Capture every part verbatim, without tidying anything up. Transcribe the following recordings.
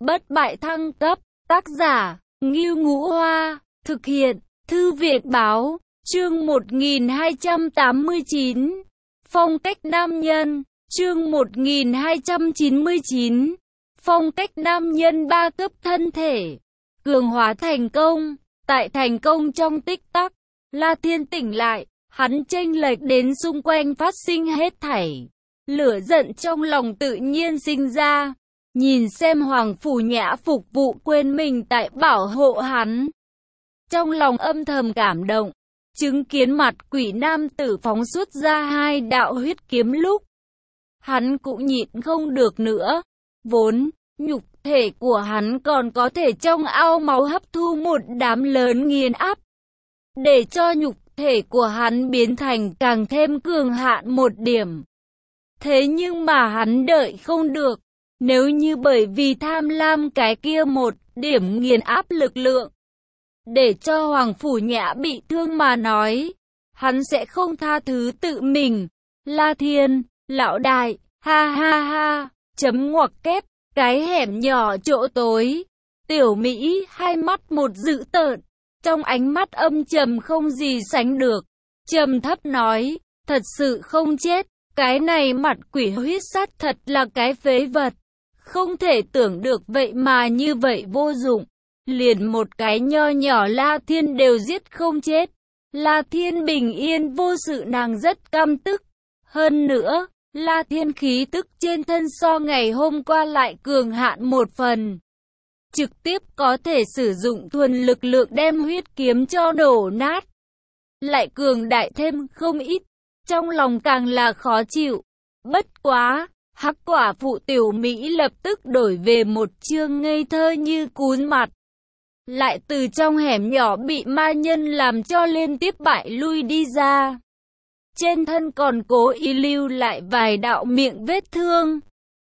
Bất bại thăng cấp, tác giả, Ngưu Ngũ Hoa, thực hiện, Thư viện báo, chương một nghìn hai trăm tám mươi chín, phong cách nam nhân, chương một nghìn hai trăm chín mươi chín, phong cách nam nhân ba cấp thân thể, cường hóa thành công, tại thành công trong tích tắc, La Thiên tỉnh lại, hắn chênh lệch đến xung quanh phát sinh hết thảy, lửa giận trong lòng tự nhiên sinh ra. Nhìn xem Hoàng Phủ Nhã phục vụ quên mình tại bảo hộ hắn. Trong lòng âm thầm cảm động, chứng kiến mặt quỷ nam tử phóng xuất ra hai đạo huyết kiếm lúc. Hắn cũng nhịn không được nữa, vốn, nhục thể của hắn còn có thể trong ao máu hấp thu một đám lớn nghiền áp. Để cho nhục thể của hắn biến thành càng thêm cường hạn một điểm. Thế nhưng mà hắn đợi không được. Nếu như bởi vì tham lam cái kia một điểm nghiền áp lực lượng, để cho Hoàng Phủ Nhã bị thương mà nói, hắn sẽ không tha thứ tự mình. La Thiên, lão đại, ha ha ha, chấm ngoặc kép, cái hẻm nhỏ chỗ tối. Tiểu Mỹ hai mắt một dữ tợn, trong ánh mắt âm trầm không gì sánh được. Trầm thấp nói, thật sự không chết, cái này mặt quỷ huyết sát thật là cái phế vật. Không thể tưởng được vậy mà như vậy vô dụng. Liền một cái nho nhỏ La Thiên đều giết không chết. La Thiên bình yên vô sự nàng rất căm tức. Hơn nữa, La Thiên khí tức trên thân so ngày hôm qua lại cường hạn một phần. Trực tiếp có thể sử dụng thuần lực lượng đem huyết kiếm cho đổ nát. Lại cường đại thêm không ít. Trong lòng càng là khó chịu. Bất quá. Hắc quả phụ Tiểu Mỹ lập tức đổi về một chương ngây thơ như cún mặt. Lại từ trong hẻm nhỏ bị ma nhân làm cho liên tiếp bại lui đi ra. Trên thân còn cố ý lưu lại vài đạo miệng vết thương.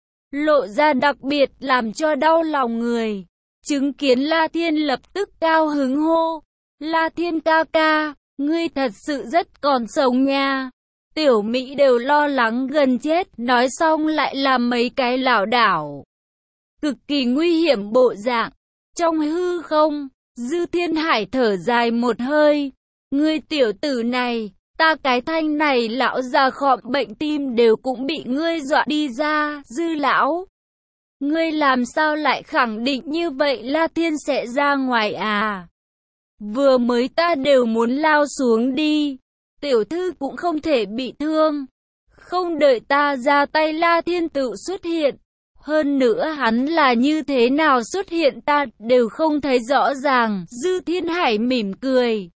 Lộ ra đặc biệt làm cho đau lòng người. Chứng kiến La Thiên lập tức cao hứng hô. La Thiên ca ca, ngươi thật sự rất còn sống nha. Tiểu Mỹ đều lo lắng gần chết, nói xong lại làm mấy cái lảo đảo. Cực kỳ nguy hiểm bộ dạng. Trong hư không, Dư Thiên Hải thở dài một hơi. Ngươi tiểu tử này, ta cái thanh này lão già khọm bệnh tim đều cũng bị ngươi dọa đi ra. Dư lão, ngươi làm sao lại khẳng định như vậy La Thiên sẽ ra ngoài à? Vừa mới ta đều muốn lao xuống đi. Tiểu thư cũng không thể bị thương. Không đợi ta ra tay La Thiên tự xuất hiện. Hơn nữa hắn là như thế nào xuất hiện ta đều không thấy rõ ràng. Dư Thiên Hải mỉm cười.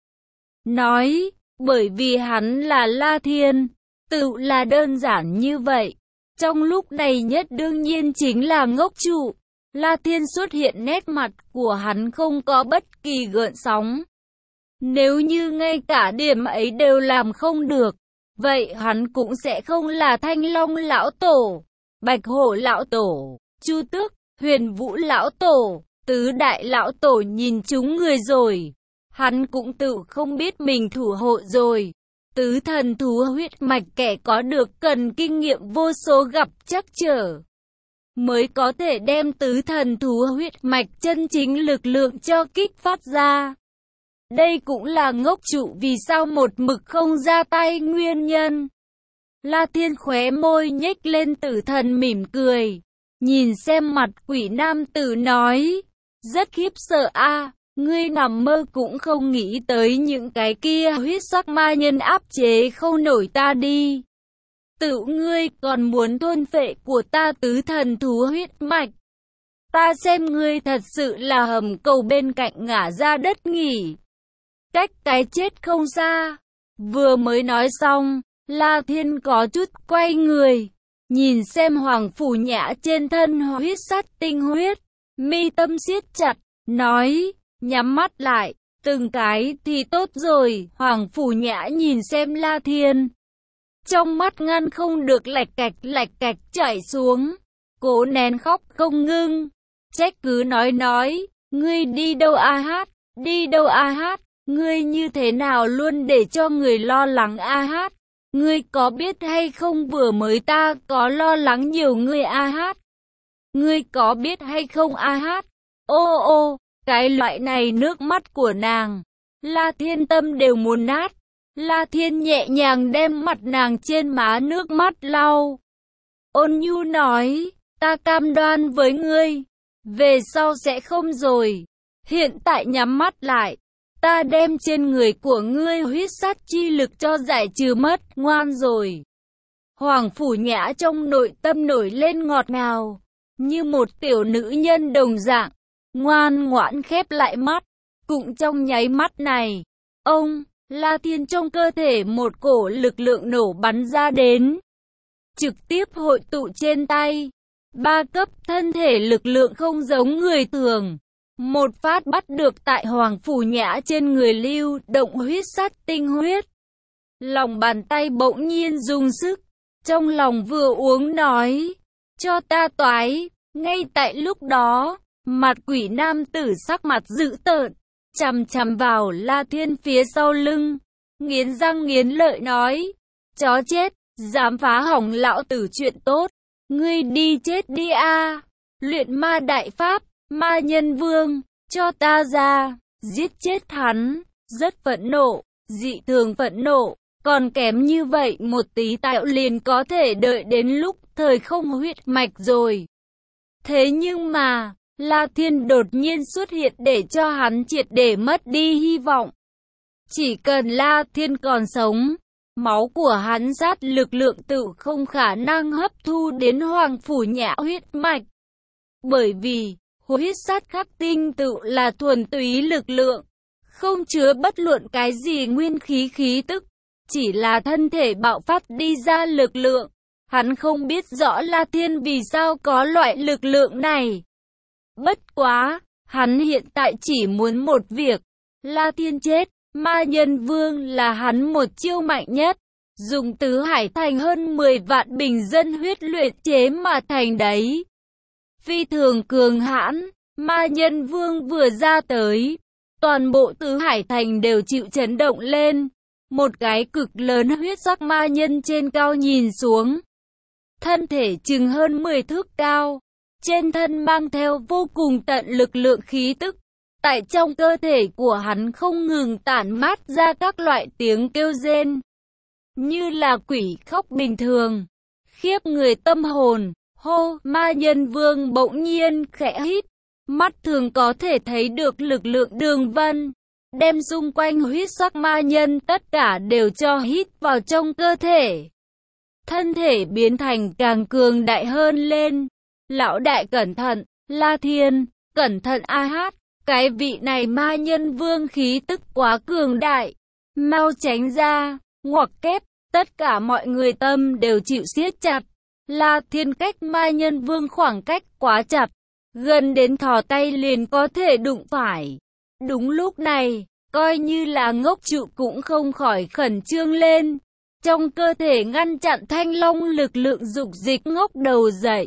Nói, bởi vì hắn là La Thiên. Tự là đơn giản như vậy. Trong lúc này nhất đương nhiên chính là ngốc trụ. La Thiên xuất hiện nét mặt của hắn không có bất kỳ gợn sóng. Nếu như ngay cả điểm ấy đều làm không được, vậy hắn cũng sẽ không là Thanh Long lão tổ, Bạch Hổ lão tổ, Chu Tước, Huyền Vũ lão tổ, Tứ Đại lão tổ nhìn chúng người rồi. Hắn cũng tự không biết mình thủ hộ rồi. Tứ thần thú huyết mạch kẻ có được cần kinh nghiệm vô số gặp trắc trở, mới có thể đem tứ thần thú huyết mạch chân chính lực lượng cho kích phát ra. Đây cũng là ngốc trụ vì sao một mực không ra tay nguyên nhân. La Thiên khóe môi nhếch lên tử thần mỉm cười. Nhìn xem mặt quỷ nam tử nói. Rất khiếp sợ a, ngươi nằm mơ cũng không nghĩ tới những cái kia huyết sắc ma nhân áp chế không nổi ta đi. Tự ngươi còn muốn thôn phệ của ta tứ thần thú huyết mạch. Ta xem ngươi thật sự là hầm cầu bên cạnh ngả ra đất nghỉ. Cách cái chết không xa. Vừa mới nói xong, La Thiên có chút quay người, nhìn xem Hoàng Phủ Nhã trên thân huyết sắt tinh huyết, mi tâm siết chặt, nói, nhắm mắt lại, từng cái thì tốt rồi. Hoàng Phủ Nhã nhìn xem La Thiên, trong mắt ngăn không được lạch cạch lạch cạch chảy xuống, cố nén khóc không ngưng, trách cứ nói nói, ngươi đi đâu a hát, đi đâu a hát. Ngươi như thế nào luôn để cho người lo lắng a hát? Ngươi có biết hay không vừa mới ta có lo lắng nhiều ngươi a hát? Ngươi có biết hay không a hát? Ô ô, cái loại này nước mắt của nàng. La Thiên tâm đều muốn nát. La Thiên nhẹ nhàng đem mặt nàng trên má nước mắt lau. Ôn nhu nói, ta cam đoan với ngươi, về sau sẽ không rồi. Hiện tại nhắm mắt lại, ta đem trên người của ngươi huyết sát chi lực cho giải trừ mất, ngoan rồi. Hoàng Phủ Nhã trong nội tâm nổi lên ngọt ngào, như một tiểu nữ nhân đồng dạng, ngoan ngoãn khép lại mắt. Cũng trong nháy mắt này, ông, La Thiên trong cơ thể một cổ lực lượng nổ bắn ra đến, trực tiếp hội tụ trên tay. Ba cấp thân thể lực lượng không giống người thường. Một phát bắt được tại Hoàng Phủ Nhã trên người lưu động huyết sát tinh huyết. Lòng bàn tay bỗng nhiên dùng sức, trong lòng vừa uống nói, cho ta toái. Ngay tại lúc đó, mặt quỷ nam tử sắc mặt dữ tợn, chằm chằm vào La Thiên phía sau lưng, nghiến răng nghiến lợi nói, chó chết, dám phá hỏng lão tử chuyện tốt, ngươi đi chết đi a! Luyện ma đại pháp, ma nhân vương, cho ta ra, giết chết hắn. Rất phẫn nộ, dị thường phẫn nộ, còn kém như vậy một tí tạo liền có thể đợi đến lúc thời không huyết mạch rồi. Thế nhưng mà, La Thiên đột nhiên xuất hiện để cho hắn triệt để mất đi hy vọng. Chỉ cần La Thiên còn sống, máu của hắn sát lực lượng tự không khả năng hấp thu đến Hoàng Phủ Nhã huyết mạch. Bởi vì, huyết sát khắc tinh tự là thuần túy lực lượng, không chứa bất luận cái gì nguyên khí khí tức, chỉ là thân thể bạo phát đi ra lực lượng. Hắn không biết rõ La Thiên vì sao có loại lực lượng này. Bất quá, hắn hiện tại chỉ muốn một việc, La Thiên chết, ma nhân vương là hắn một chiêu mạnh nhất, dùng tứ hải thành hơn mười vạn bình dân huyết luyện chế mà thành đấy. Phi thường cường hãn, ma nhân vương vừa ra tới, toàn bộ tứ hải thành đều chịu chấn động lên. Một cái cực lớn huyết sắc ma nhân trên cao nhìn xuống, thân thể chừng hơn mười thước cao, trên thân mang theo vô cùng tận lực lượng khí tức. Tại trong cơ thể của hắn không ngừng tản mát ra các loại tiếng kêu rên, như là quỷ khóc bình thường, khiếp người tâm hồn. Hô, ma nhân vương bỗng nhiên khẽ hít, mắt thường có thể thấy được lực lượng đường vân, đem xung quanh huyết sắc ma nhân tất cả đều cho hít vào trong cơ thể. Thân thể biến thành càng cường đại hơn lên. Lão đại cẩn thận, La Thiên, cẩn thận a hát, cái vị này ma nhân vương khí tức quá cường đại, mau tránh ra, ngoặc kép, tất cả mọi người tâm đều chịu siết chặt. La Thiên cách ma nhân vương khoảng cách quá chặt, gần đến thò tay liền có thể đụng phải. Đúng lúc này, coi như là ngốc trụ cũng không khỏi khẩn trương lên. Trong cơ thể ngăn chặn thanh long lực lượng dục dịch ngóc đầu dậy.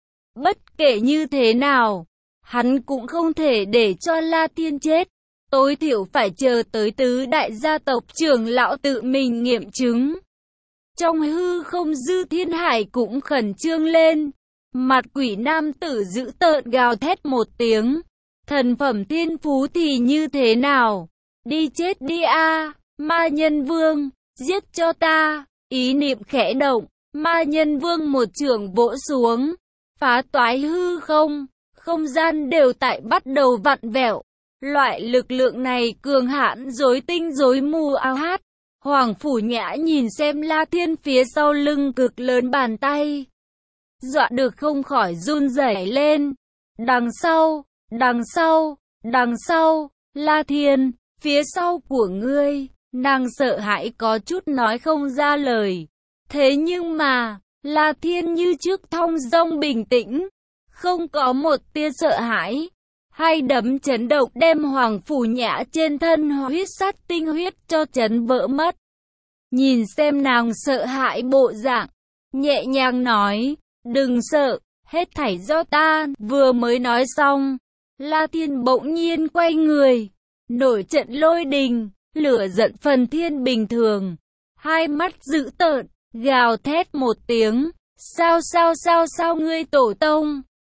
Bất kể như thế nào, hắn cũng không thể để cho La Thiên chết. Tối thiểu phải chờ tới tứ đại gia tộc trưởng lão tự mình nghiệm chứng. Trong hư không Dư Thiên Hải cũng khẩn trương lên. Mặt quỷ nam tử dữ tợn gào thét một tiếng. Thần phẩm thiên phú thì như thế nào? Đi chết đi a, ma nhân vương, giết cho ta. Ý niệm khẽ động, ma nhân vương một chưởng vỗ xuống, phá toái hư không, không gian đều tại bắt đầu vặn vẹo. Loại lực lượng này cường hãn rối tinh rối mù ao hát. Hoàng Phủ Nhã nhìn xem La Thiên phía sau lưng cực lớn bàn tay, dọa được không khỏi run rẩy lên. Đằng sau, đằng sau, đằng sau, La Thiên, phía sau của ngươi. Nàng sợ hãi có chút nói không ra lời. Thế nhưng mà, La Thiên như trước thong dong bình tĩnh, không có một tia sợ hãi. Hai đấm chấn động đem Hoàng Phủ Nhã trên thân huyết sát tinh huyết cho chấn vỡ mất. Nhìn xem nàng sợ hãi bộ dạng, nhẹ nhàng nói, đừng sợ, hết thảy do ta. Vừa mới nói xong, La Thiên bỗng nhiên quay người, nổi trận lôi đình, lửa giận phần thiên bình thường, hai mắt dữ tợn, gào thét một tiếng, sao sao sao sao ngươi tổ tông,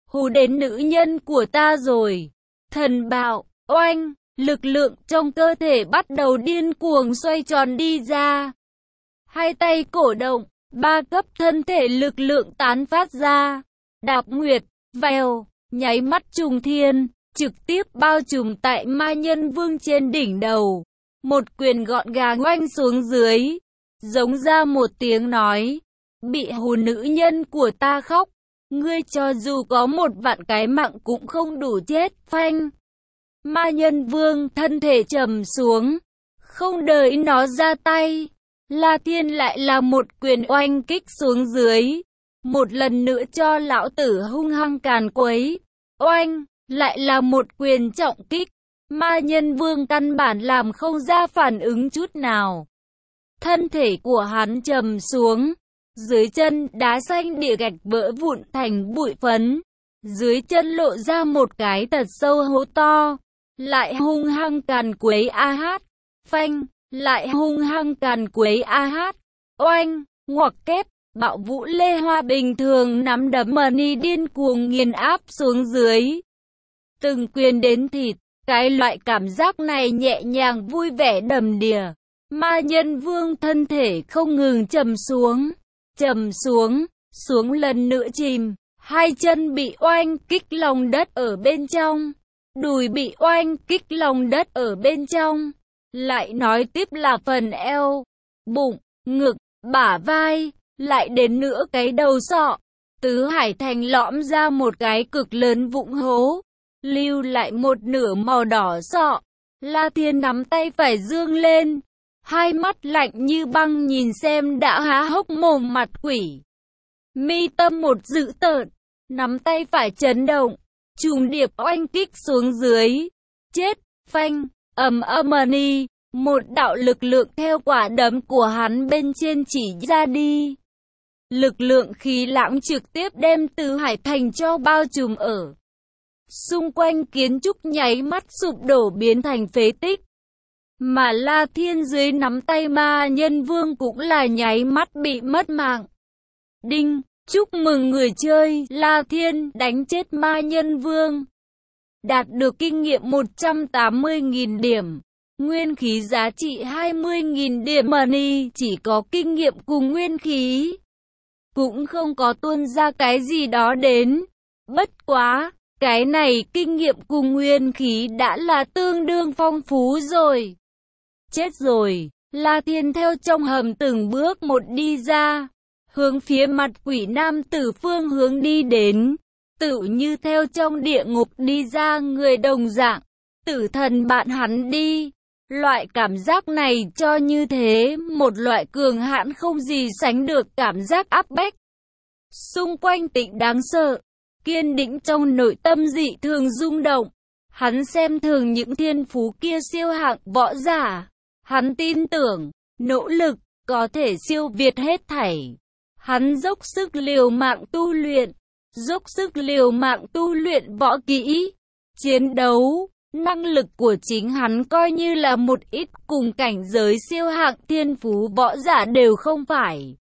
hù đến nữ nhân của ta rồi. Thần bạo, oanh, lực lượng trong cơ thể bắt đầu điên cuồng xoay tròn đi ra. Hai tay cổ động, ba cấp thân thể lực lượng tán phát ra. Đạp nguyệt, vèo, nháy mắt trùng thiên, trực tiếp bao trùm tại ma nhân vương trên đỉnh đầu. Một quyền gọn gàng oanh xuống dưới, giống ra một tiếng nói. Bị hù nữ nhân của ta khóc, ngươi cho dù có một vạn cái mạng cũng không đủ chết. Phanh. Ma nhân vương thân thể trầm xuống, không đợi nó ra tay, La Thiên lại là một quyền oanh kích xuống dưới. Một lần nữa cho lão tử hung hăng càn quấy. Oanh, lại là một quyền trọng kích. Ma nhân vương căn bản làm không ra phản ứng chút nào. Thân thể của hắn trầm xuống, dưới chân đá xanh địa gạch vỡ vụn thành bụi phấn. Dưới chân lộ ra một cái thật sâu hố to. Lại hung hăng càn quấy a hát. Phanh, lại hung hăng càn quấy a hát. Oanh, ngoặc kép, bạo vũ lê hoa bình thường nắm đấm Money điên cuồng nghiền áp xuống dưới. Từng quyền đến thịt, cái loại cảm giác này nhẹ nhàng vui vẻ đầm đìa. Ma nhân vương thân thể không ngừng trầm xuống, trầm xuống, xuống lần nữa chìm. Hai chân bị oanh kích lòng đất ở bên trong. Đùi bị oanh kích lòng đất ở bên trong. Lại nói tiếp là phần eo, bụng, ngực, bả vai, lại đến nữa cái đầu sọ. Tứ hải thành lõm ra một cái cực lớn vũng hố, lưu lại một nửa màu đỏ sọ. La Thiên nắm tay phải dương lên, hai mắt lạnh như băng nhìn xem đã há hốc mồm mặt quỷ. Mi tâm một dữ tợn, nắm tay phải chấn động, trùng điệp oanh kích xuống dưới. Chết, phanh, ầm ầm ni, một đạo lực lượng theo quả đấm của hắn bên trên chỉ ra đi. Lực lượng khí lãng trực tiếp đem Tứ Hải Thành cho bao trùm ở. Xung quanh kiến trúc nháy mắt sụp đổ biến thành phế tích. Mà La Thiên dưới nắm tay ma nhân vương cũng là nháy mắt bị mất mạng. Đinh, chúc mừng người chơi, La Thiên đánh chết ma nhân vương. Đạt được kinh nghiệm một trăm tám mươi nghìn điểm. Nguyên khí giá trị hai mươi nghìn điểm money, chỉ có kinh nghiệm cùng nguyên khí. Cũng không có tuôn ra cái gì đó đến. Bất quá, cái này kinh nghiệm cùng nguyên khí đã là tương đương phong phú rồi. Chết rồi, La Thiên theo trong hầm từng bước một đi ra, hướng phía mặt quỷ nam tử phương hướng đi đến. Tự như theo trong địa ngục đi ra người đồng dạng, tử thần bạn hắn đi. Loại cảm giác này cho như thế, một loại cường hãn không gì sánh được cảm giác áp bách. Xung quanh tĩnh đáng sợ, kiên định trong nội tâm dị thường rung động. Hắn xem thường những thiên phú kia siêu hạng võ giả. Hắn tin tưởng, nỗ lực, có thể siêu việt hết thảy. Hắn dốc sức liều mạng tu luyện, dốc sức liều mạng tu luyện võ kỹ, chiến đấu. Năng lực của chính hắn coi như là một ít cùng cảnh giới siêu hạng thiên phú võ giả đều không phải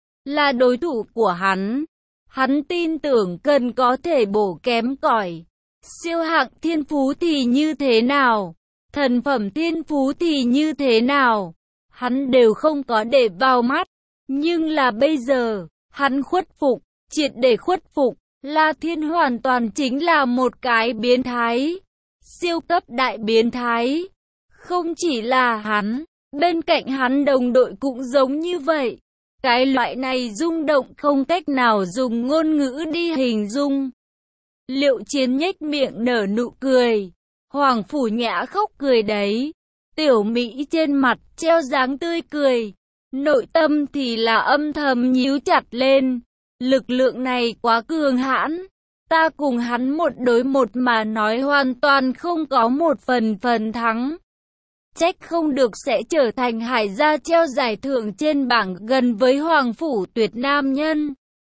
là đối thủ của hắn. Hắn tin tưởng cần có thể bổ kém cỏi. Siêu hạng thiên phú thì như thế nào? Thần phẩm thiên phú thì như thế nào? Hắn đều không có để vào mắt. Nhưng là bây giờ, hắn khuất phục, triệt để khuất phục. La Thiên hoàn toàn chính là một cái biến thái. Siêu cấp đại biến thái. Không chỉ là hắn, bên cạnh hắn đồng đội cũng giống như vậy. Cái loại này rung động không cách nào dùng ngôn ngữ đi hình dung. Liệu Chiến nhếch miệng nở nụ cười. Hoàng Phủ Nhã khóc cười đấy. Tiểu Mỹ trên mặt treo dáng tươi cười. Nội tâm thì là âm thầm nhíu chặt lên. Lực lượng này quá cường hãn. Ta cùng hắn một đối một mà nói hoàn toàn không có một phần phần thắng. Trách không được sẽ trở thành hải gia treo giải thưởng trên bảng gần với Hoàng Phủ Tuyệt Nam Nhân.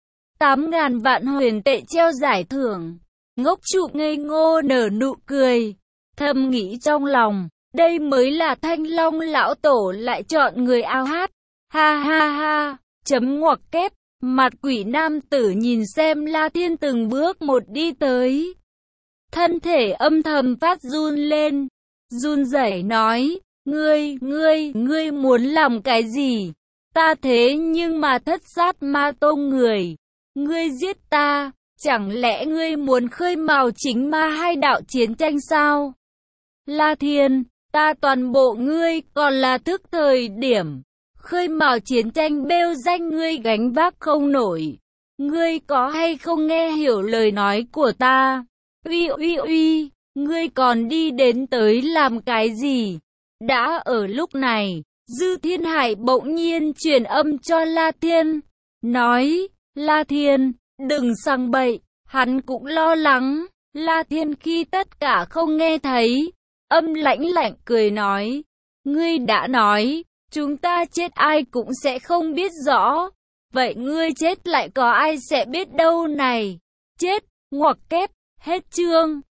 Tám ngàn vạn huyền tệ treo giải thưởng. Ngốc trụ ngây ngô nở nụ cười. Thầm nghĩ trong lòng, đây mới là Thanh Long lão tổ lại chọn người ao hát. Ha ha ha, chấm ngoặc kép. Mặt quỷ nam tử nhìn xem La Thiên từng bước một đi tới. Thân thể âm thầm phát run lên. Run rẩy nói, ngươi, ngươi, ngươi muốn làm cái gì? Ta thế nhưng mà thất sát ma tông người. Ngươi giết ta, chẳng lẽ ngươi muốn khơi mào chính ma hai đạo chiến tranh sao? La Thiên, ta toàn bộ ngươi còn là thức thời điểm. Khơi mào chiến tranh bêu danh ngươi gánh vác không nổi. Ngươi có hay không nghe hiểu lời nói của ta? Uy uy uy, ngươi còn đi đến tới làm cái gì? Đã ở lúc này, Dư Thiên Hải bỗng nhiên truyền âm cho La Thiên, nói, La Thiên, đừng sang bậy, hắn cũng lo lắng. La Thiên khi tất cả không nghe thấy, âm lãnh lạnh cười nói, ngươi đã nói, chúng ta chết ai cũng sẽ không biết rõ, vậy ngươi chết lại có ai sẽ biết đâu này, chết, ngoặc kép, hết chương.